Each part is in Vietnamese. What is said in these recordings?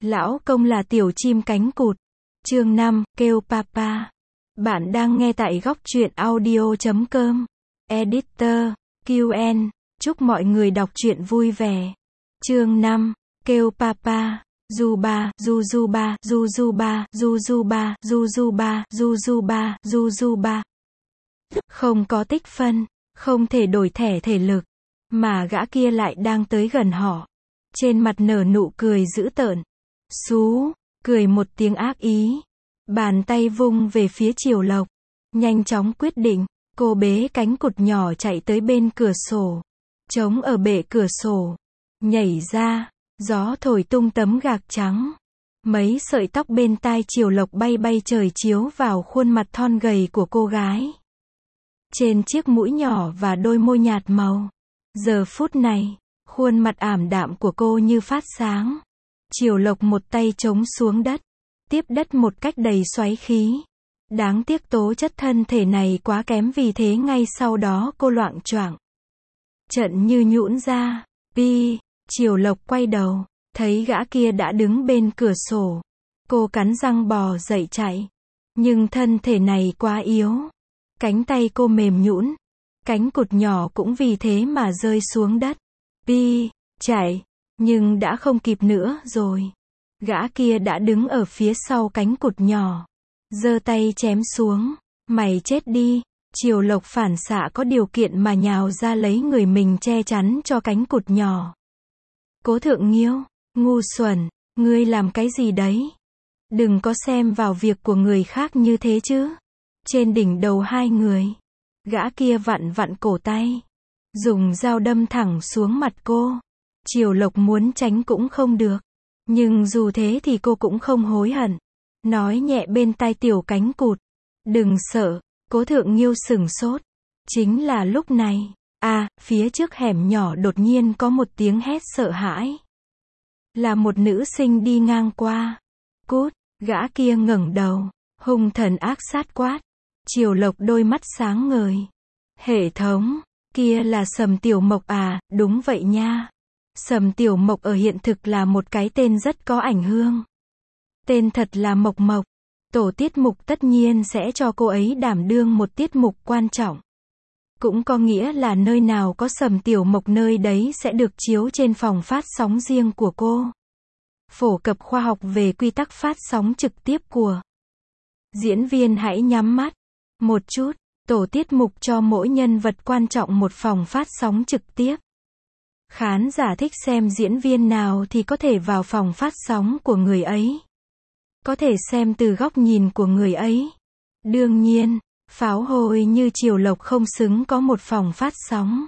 Lão công là tiểu chim cánh cụt. Chương 5, kêu papa. Bạn đang nghe tại góc truyện audio.com. Editor, QN. Chúc mọi người đọc truyện vui vẻ. Chương 5, kêu papa. Juba, Jujuba, Jujuba, Jujuba, Jujuba, Jujuba, Jujuba. Không có tích phân, không thể đổi thẻ thể lực, mà gã kia lại đang tới gần họ. Trên mặt nở nụ cười dữ tợn. Xú, cười một tiếng ác ý. Bàn tay vung về phía Triều Lộc. Nhanh chóng quyết định, cô bế cánh cụt nhỏ chạy tới bên cửa sổ. Trống ở bệ cửa sổ. Nhảy ra, gió thổi tung tấm gạc trắng. Mấy sợi tóc bên tai Triều Lộc bay bay trời chiếu vào khuôn mặt thon gầy của cô gái. Trên chiếc mũi nhỏ và đôi môi nhạt màu. Giờ phút này, khuôn mặt ảm đạm của cô như phát sáng. Triều Lộc một tay chống xuống đất, tiếp đất một cách đầy xoáy khí. Đáng tiếc tố chất thân thể này quá kém, vì thế ngay sau đó cô loạng choạng. Trận như nhũn ra. Pi, Triều Lộc quay đầu, thấy gã kia đã đứng bên cửa sổ. Cô cắn răng bò dậy chạy. Nhưng thân thể này quá yếu. Cánh tay cô mềm nhũn. Cánh cụt nhỏ cũng vì thế mà rơi xuống đất. Pi, chạy. Nhưng đã không kịp nữa rồi. Gã kia đã đứng ở phía sau cánh cụt nhỏ. Giơ tay chém xuống. Mày chết đi. Triều Lộc phản xạ có điều kiện mà nhào ra lấy người mình che chắn cho cánh cụt nhỏ. Cố Thượng Nghiêu, ngu xuẩn, ngươi làm cái gì đấy? Đừng có xem vào việc của người khác như thế chứ. Trên đỉnh đầu hai người, gã kia vặn vặn cổ tay, dùng dao đâm thẳng xuống mặt cô. Triều Lộc muốn tránh cũng không được. Nhưng dù thế thì cô cũng không hối hận. Nói nhẹ bên tai tiểu cánh cụt. Đừng sợ. Cố Thượng Nghiêu sửng sốt. Chính là lúc này, phía trước hẻm nhỏ đột nhiên có một tiếng hét sợ hãi. Là một nữ sinh đi ngang qua. Cút, gã kia ngẩng đầu, hung thần ác sát quát. Triều Lộc đôi mắt sáng ngời. Hệ thống, kia là Sầm Tiểu Mộc à? Đúng vậy nha. Sầm Tiểu Mộc ở hiện thực là một cái tên rất có ảnh hưởng. Tên thật là Mộc Mộc. Tổ tiết mục tất nhiên sẽ cho cô ấy đảm đương một tiết mục quan trọng. Cũng có nghĩa là nơi nào có Sầm Tiểu Mộc nơi đấy sẽ được chiếu trên phòng phát sóng riêng của cô. Phổ cập khoa học về quy tắc phát sóng trực tiếp của diễn viên. Hãy nhắm mắt một chút. Tổ tiết mục cho mỗi nhân vật quan trọng một phòng phát sóng trực tiếp. Khán giả thích xem diễn viên nào thì có thể vào phòng phát sóng của người ấy. Có thể xem từ góc nhìn của người ấy. Đương nhiên, pháo hôi như Triều Lộc không xứng có một phòng phát sóng.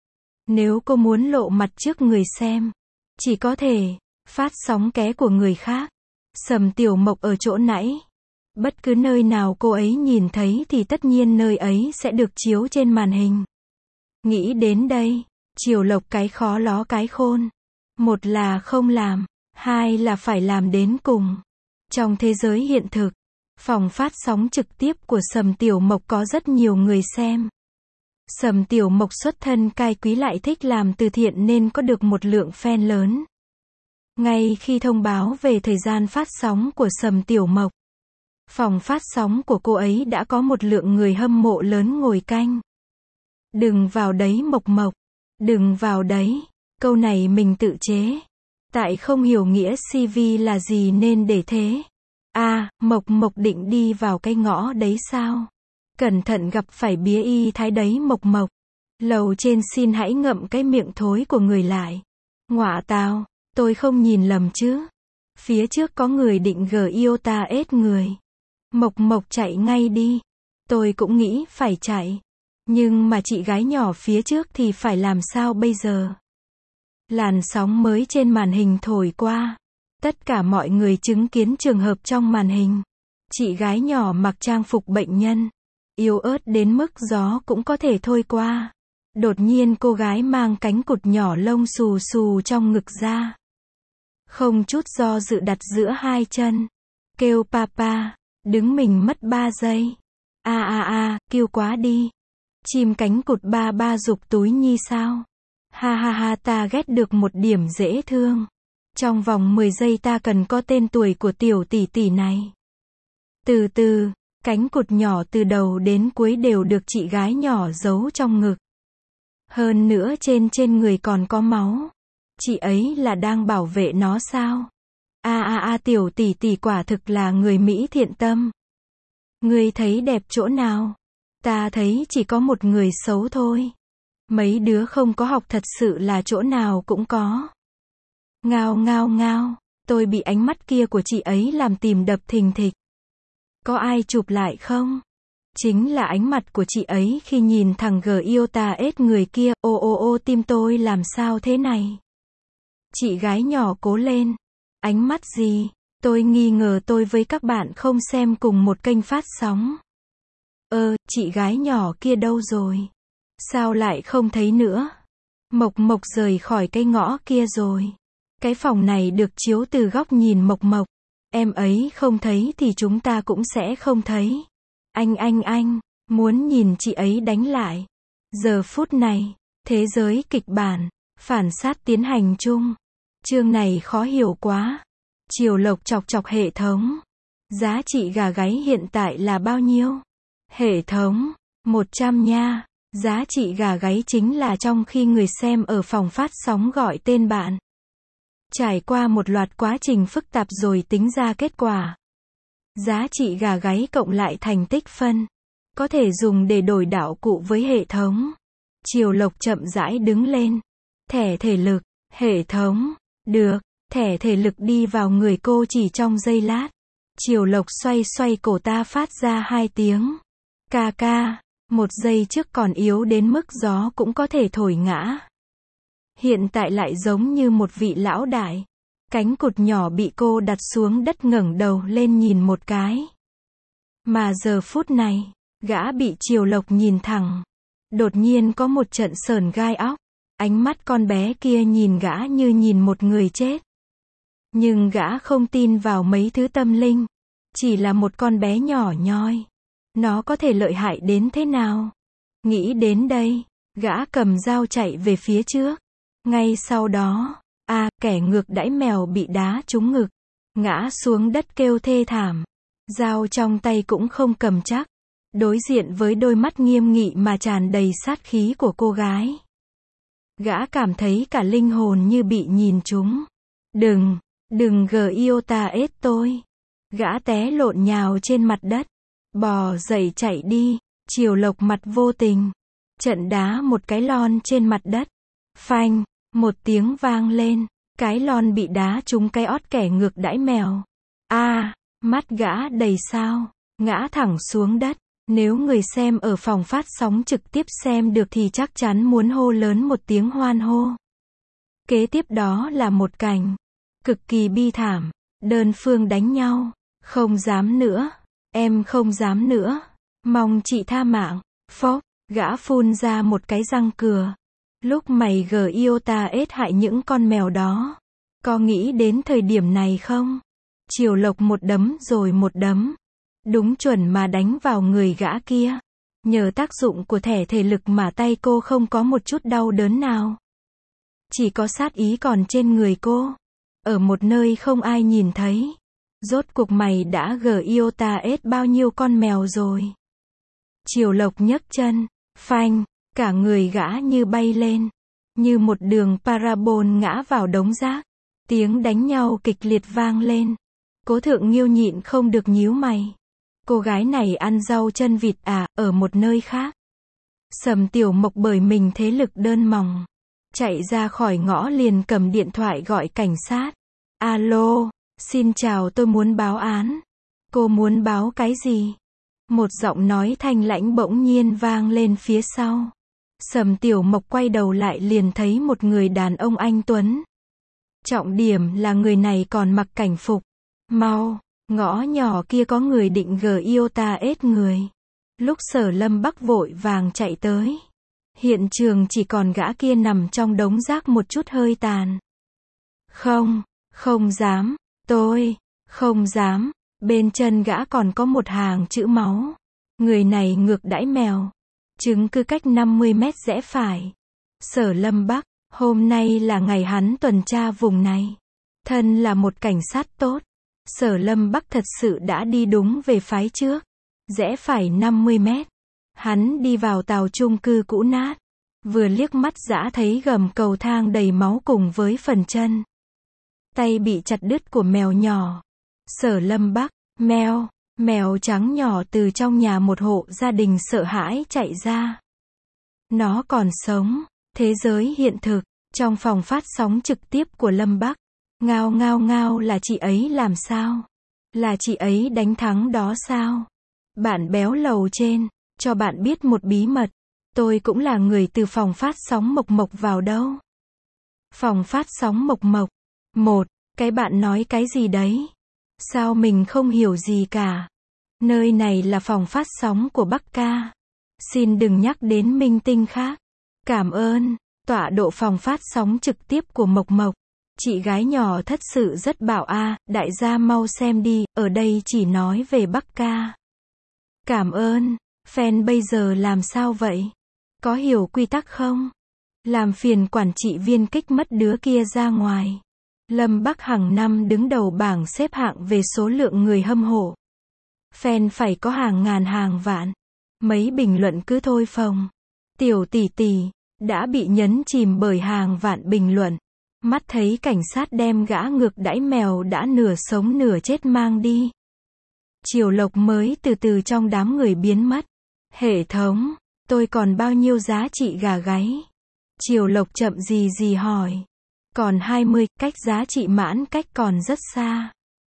Nếu cô muốn lộ mặt trước người xem, chỉ có thể phát sóng ké của người khác. Sầm Tiểu Mộc ở chỗ nãy. Bất cứ nơi nào cô ấy nhìn thấy thì tất nhiên nơi ấy sẽ được chiếu trên màn hình. Nghĩ đến đây, Triều Lộc cái khó ló cái khôn. Một là không làm, hai là phải làm đến cùng. Trong thế giới hiện thực, phòng phát sóng trực tiếp của Sầm Tiểu Mộc có rất nhiều người xem. Sầm Tiểu Mộc xuất thân cai quý lại thích làm từ thiện nên có được một lượng fan lớn. Ngay khi thông báo về thời gian phát sóng của Sầm Tiểu Mộc, phòng phát sóng của cô ấy đã có một lượng người hâm mộ lớn ngồi canh. Đừng vào đấy Mộc Mộc. Đừng vào đấy. Câu này mình tự chế. Tại không hiểu nghĩa CV là gì nên để thế. Mộc Mộc định đi vào cái ngõ đấy sao? Cẩn thận gặp phải bía y thái đấy Mộc Mộc. Lầu trên xin hãy ngậm cái miệng thối của người lại. Ngọa tào, tôi không nhìn lầm chứ? Phía trước có người định Iota ết người. Mộc Mộc chạy ngay đi. Tôi cũng nghĩ phải chạy. Nhưng mà chị gái nhỏ phía trước thì phải làm sao bây giờ? Làn sóng mới trên màn hình thổi qua. Tất cả mọi người chứng kiến trường hợp trong màn hình. Chị gái nhỏ mặc trang phục bệnh nhân. Yếu ớt đến mức gió cũng có thể thôi qua. Đột nhiên cô gái mang cánh cụt nhỏ lông xù xù trong ngực ra. Không chút do dự đặt giữa hai chân. Kêu papa. Đứng mình mất 3 giây. Kêu quá đi. Chim cánh cụt ba giục túi nhi sao? Ha ha ha, ta ghét được một điểm dễ thương. Trong vòng 10 giây ta cần có tên tuổi của tiểu tỷ tỷ này. Từ từ, cánh cụt nhỏ từ đầu đến cuối đều được chị gái nhỏ giấu trong ngực. Hơn nữa trên người còn có máu. Chị ấy là đang bảo vệ nó sao? Tiểu tỷ tỷ quả thực là người Mỹ thiện tâm. Ngươi thấy đẹp chỗ nào? Ta thấy chỉ có một người xấu thôi. Mấy đứa không có học thật sự là chỗ nào cũng có. Ngao ngao ngao, tôi bị ánh mắt kia của chị ấy làm tim đập thình thịch. Có ai chụp lại không? Chính là ánh mặt của chị ấy khi nhìn thằng Giota-S người kia, tim tôi làm sao thế này? Chị gái nhỏ cố lên. Ánh mắt gì? Tôi nghi ngờ tôi với các bạn không xem cùng một kênh phát sóng. Chị gái nhỏ kia đâu rồi? Sao lại không thấy nữa? Mộc Mộc rời khỏi cái ngõ kia rồi. Cái phòng này được chiếu từ góc nhìn Mộc Mộc. Em ấy không thấy thì chúng ta cũng sẽ không thấy. Anh, muốn nhìn chị ấy đánh lại. Giờ phút này, thế giới kịch bản, phản sát tiến hành chung. Chương này khó hiểu quá. Triều Lộc chọc chọc hệ thống. Giá trị gà gáy hiện tại là bao nhiêu? Hệ thống, 100 nha. Giá trị gà gáy chính là trong khi người xem ở phòng phát sóng gọi tên bạn. Trải qua một loạt quá trình phức tạp rồi tính ra kết quả. Giá trị gà gáy cộng lại thành tích phân. Có thể dùng để đổi đạo cụ với hệ thống. Triều Lộc chậm rãi đứng lên. Thẻ thể lực, hệ thống. Được, thẻ thể lực đi vào người cô chỉ trong giây lát. Triều Lộc xoay cổ ta phát ra 2 tiếng. Ca ca, 1 giây trước còn yếu đến mức gió cũng có thể thổi ngã. Hiện tại lại giống như một vị lão đại. Cánh cụt nhỏ bị cô đặt xuống đất ngẩng đầu lên nhìn một cái. Mà giờ phút này, gã bị Triều Lộc nhìn thẳng. Đột nhiên có một trận sởn gai óc. Ánh mắt con bé kia nhìn gã như nhìn một người chết. Nhưng gã không tin vào mấy thứ tâm linh. Chỉ là một con bé nhỏ nhoi. Nó có thể lợi hại đến thế nào? Nghĩ đến đây, gã cầm dao chạy về phía trước. Ngay sau đó, kẻ ngược đãi mèo bị đá trúng ngực. Ngã xuống đất kêu thê thảm. Dao trong tay cũng không cầm chắc. Đối diện với đôi mắt nghiêm nghị mà tràn đầy sát khí của cô gái. Gã cảm thấy cả linh hồn như bị nhìn trúng. Đừng Giota-S tôi. Gã té lộn nhào trên mặt đất. Bò dậy chạy đi. Triều Lộc mặt vô tình. Trận đá một cái lon trên mặt đất. Phanh, một tiếng vang lên. Cái lon bị đá trúng cái ót kẻ ngược đãi mèo. Mắt gã đầy sao. Ngã thẳng xuống đất. Nếu người xem ở phòng phát sóng trực tiếp xem được thì chắc chắn muốn hô lớn một tiếng hoan hô. Kế tiếp đó là một cảnh cực kỳ bi thảm. Đơn phương đánh nhau. Không dám nữa. Em không dám nữa. Mong chị tha mạng. Phốc, gã phun ra một cái răng cừa. Lúc mày Giota-S hại những con mèo đó. Có nghĩ đến thời điểm này không? Triều Lộc một đấm rồi một đấm. Đúng chuẩn mà đánh vào người gã kia. Nhờ tác dụng của thẻ thể lực mà tay cô không có một chút đau đớn nào. Chỉ có sát ý còn trên người cô. Ở một nơi không ai nhìn thấy. Rốt cuộc mày đã Giota-S bao nhiêu con mèo rồi? Triều Lộc nhấc chân. Phanh, cả người gã như bay lên. Như một đường parabol ngã vào đống rác. Tiếng đánh nhau kịch liệt vang lên. Cố Thượng Nghiêu nhịn không được nhíu mày. Cô gái này ăn rau chân vịt ở một nơi khác. Sầm Tiểu Mộc bởi mình thế lực đơn mỏng. Chạy ra khỏi ngõ liền cầm điện thoại gọi cảnh sát. Alo, xin chào, tôi muốn báo án. Cô muốn báo cái gì? Một giọng nói thanh lãnh bỗng nhiên vang lên phía sau. Sầm Tiểu Mộc quay đầu lại liền thấy một người đàn ông anh tuấn. Trọng điểm là người này còn mặc cảnh phục. Mau, ngõ nhỏ kia có người định Giota-S người. Lúc Sở Lâm Bắc vội vàng chạy tới. Hiện trường chỉ còn gã kia nằm trong đống rác một chút hơi tàn. Không dám, tôi không dám. Bên chân gã còn có một hàng chữ máu. Người này ngược đãi mèo. Chứng cứ cách 50 mét rẽ phải. Sở Lâm Bắc, hôm nay là ngày hắn tuần tra vùng này. Thân là một cảnh sát tốt, Sở Lâm Bắc thật sự đã đi đúng về phái trước. Rẽ phải 50 mét. Hắn đi vào tàu chung cư cũ nát. Vừa liếc mắt dã thấy gầm cầu thang đầy máu cùng với phần chân tay bị chặt đứt của mèo nhỏ. Sở Lâm Bắc, mèo trắng nhỏ từ trong nhà một hộ gia đình sợ hãi chạy ra. Nó còn sống. Thế giới hiện thực, trong phòng phát sóng trực tiếp của Lâm Bắc. Ngao ngao ngao, là chị ấy làm sao? Là chị ấy đánh thắng đó sao? Bạn béo lầu trên, cho bạn biết một bí mật. Tôi cũng là người từ phòng phát sóng Mộc Mộc vào đâu. Phòng phát sóng Mộc Mộc. Cái bạn nói cái gì đấy? Sao mình không hiểu gì cả? Nơi này là phòng phát sóng của Bắc Ca. Xin đừng nhắc đến minh tinh khác. Cảm ơn. Tọa độ phòng phát sóng trực tiếp của Mộc Mộc. Chị gái nhỏ thật sự rất bảo đại gia mau xem đi, ở đây chỉ nói về Bắc Ca. Cảm ơn. Fan bây giờ làm sao vậy? Có hiểu quy tắc không? Làm phiền quản trị viên kích mất đứa kia ra ngoài. Lâm Bắc hàng năm đứng đầu bảng xếp hạng về số lượng người hâm mộ. Fan phải có hàng ngàn hàng vạn. Mấy bình luận cứ thôi phồng. Tiểu tỷ tỷ đã bị nhấn chìm bởi hàng vạn bình luận. Mắt thấy cảnh sát đem gã ngược đãi mèo đã nửa sống nửa chết mang đi. Triều Lộc mới từ từ trong đám người biến mất. Hệ thống, tôi còn bao nhiêu giá trị gà gáy? Triều Lộc chậm gì hỏi. Còn 20, cách giá trị mãn cách còn rất xa.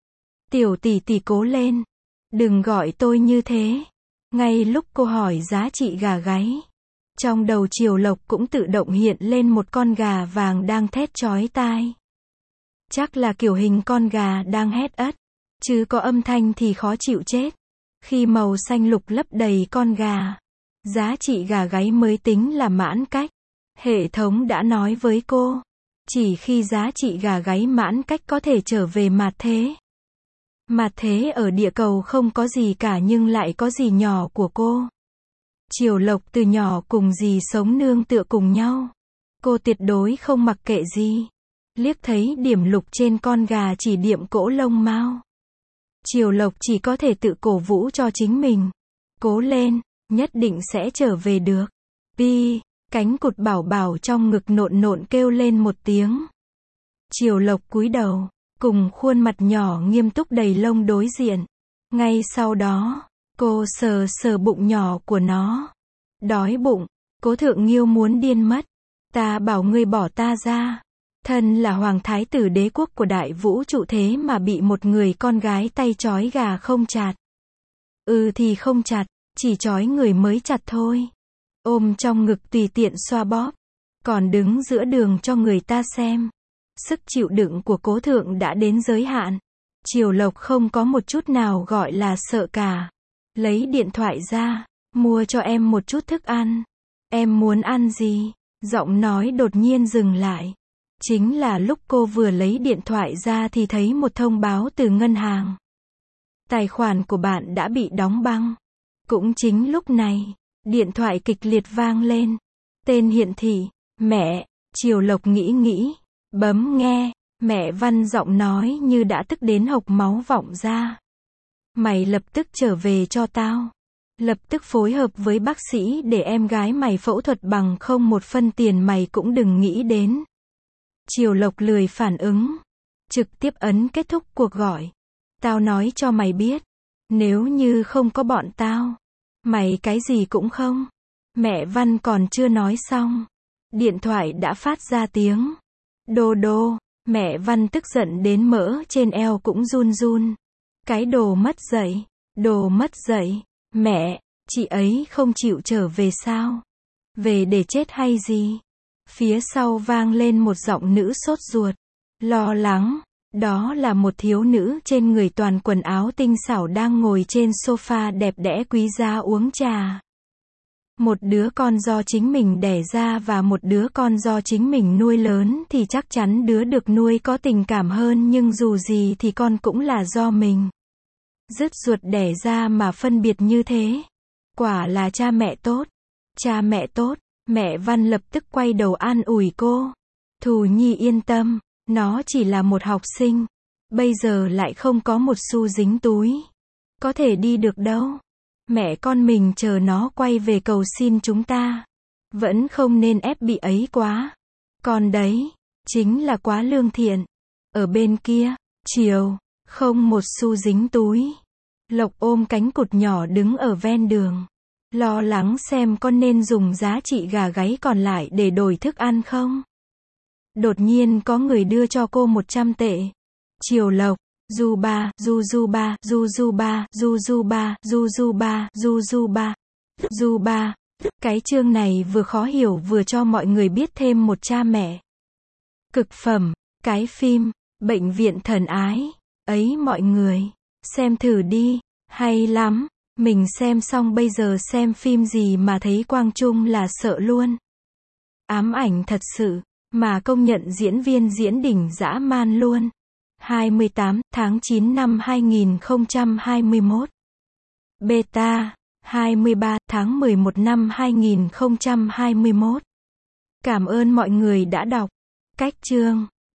Tiểu tỷ tỷ cố lên. Đừng gọi tôi như thế. Ngay lúc cô hỏi giá trị gà gáy, trong đầu Triều Lộc cũng tự động hiện lên một con gà vàng đang thét chói tai. Chắc là kiểu hình con gà đang hét ất, chứ có âm thanh thì khó chịu chết. Khi màu xanh lục lấp đầy con gà, giá trị gà gáy mới tính là mãn cách. Hệ thống đã nói với cô, chỉ khi giá trị gà gáy mãn cách có thể trở về mặt thế. Mặt thế ở địa cầu không có gì cả nhưng lại có dì nhỏ của cô. Triều Lộc từ nhỏ cùng dì sống nương tựa cùng nhau. Cô tuyệt đối không mặc kệ gì. Liếc thấy điểm lục trên con gà chỉ điểm cỗ lông mao. Triều Lộc chỉ có thể tự cổ vũ cho chính mình. Cố lên, nhất định sẽ trở về được. Pi, cánh cụt bảo bảo trong ngực nộn nộn kêu lên một tiếng. Triều Lộc cúi đầu, cùng khuôn mặt nhỏ nghiêm túc đầy lông đối diện. Ngay sau đó, cô sờ sờ bụng nhỏ của nó. Đói bụng, Cố Thượng Nghiêu muốn điên mất. Ta bảo ngươi bỏ ta ra. Thân là hoàng thái tử đế quốc của đại vũ trụ thế mà bị một người con gái tay trói gà không chặt. Thì không chặt, chỉ trói người mới chặt thôi. Ôm trong ngực tùy tiện xoa bóp. Còn đứng giữa đường cho người ta xem. Sức chịu đựng của Cố Thượng đã đến giới hạn. Triều Lộc không có một chút nào gọi là sợ cả. Lấy điện thoại ra, mua cho em một chút thức ăn. Em muốn ăn gì? Giọng nói đột nhiên dừng lại. Chính là lúc cô vừa lấy điện thoại ra thì thấy một thông báo từ ngân hàng. Tài khoản của bạn đã bị đóng băng. Cũng chính lúc này, điện thoại kịch liệt vang lên. Tên hiển thị, mẹ. Triều Lộc nghĩ, bấm nghe. Mẹ Văn giọng nói như đã tức đến hộc máu vọng ra. Mày lập tức trở về cho tao. Lập tức phối hợp với bác sĩ để em gái mày phẫu thuật bằng không một phân tiền mày cũng đừng nghĩ đến. Triều Lộc lười phản ứng. Trực tiếp ấn kết thúc cuộc gọi. Tao nói cho mày biết. Nếu như không có bọn tao, mày cái gì cũng không. Mẹ Văn còn chưa nói xong. Điện thoại đã phát ra tiếng. Đô đô. Mẹ Văn tức giận đến mỡ trên eo cũng run run. Cái đồ mất dạy. Mẹ, chị ấy không chịu trở về sao? Về để chết hay gì? Phía sau vang lên một giọng nữ sốt ruột. Lo lắng. Đó là một thiếu nữ trên người toàn quần áo tinh xảo đang ngồi trên sofa đẹp đẽ quý giá uống trà. Một đứa con do chính mình đẻ ra và một đứa con do chính mình nuôi lớn thì chắc chắn đứa được nuôi có tình cảm hơn nhưng dù gì thì con cũng là do mình. Dứt ruột đẻ ra mà phân biệt như thế. Quả là cha mẹ tốt. Cha mẹ tốt. Mẹ Văn lập tức quay đầu an ủi cô. Thù Nhi yên tâm. Nó chỉ là một học sinh. Bây giờ lại không có một xu dính túi. Có thể đi được đâu. Mẹ con mình chờ nó quay về cầu xin chúng ta. Vẫn không nên ép bị ấy quá. Con đấy, chính là quá lương thiện. Ở bên kia, chiều, không một xu dính túi. Lộc ôm cánh cụt nhỏ đứng ở ven đường. Lo lắng xem con nên dùng giá trị gà gáy còn lại để đổi thức ăn không. Đột nhiên có người đưa cho cô 100 tệ. Chiều Lộc, du ba, du ba, du ba, du ba, du ba, du ba. Cái chương này vừa khó hiểu vừa cho mọi người biết thêm một cha mẹ. Cực phẩm, cái phim, Bệnh viện thần ái. Ấy mọi người, xem thử đi, hay lắm. Mình xem xong bây giờ xem phim gì mà thấy Quang Trung là sợ luôn. Ám ảnh thật sự, mà công nhận diễn viên diễn đỉnh dã man luôn. 28 tháng 9 năm 2021. Beta, 23 tháng 11 năm 2021. Cảm ơn mọi người đã đọc. Cách chương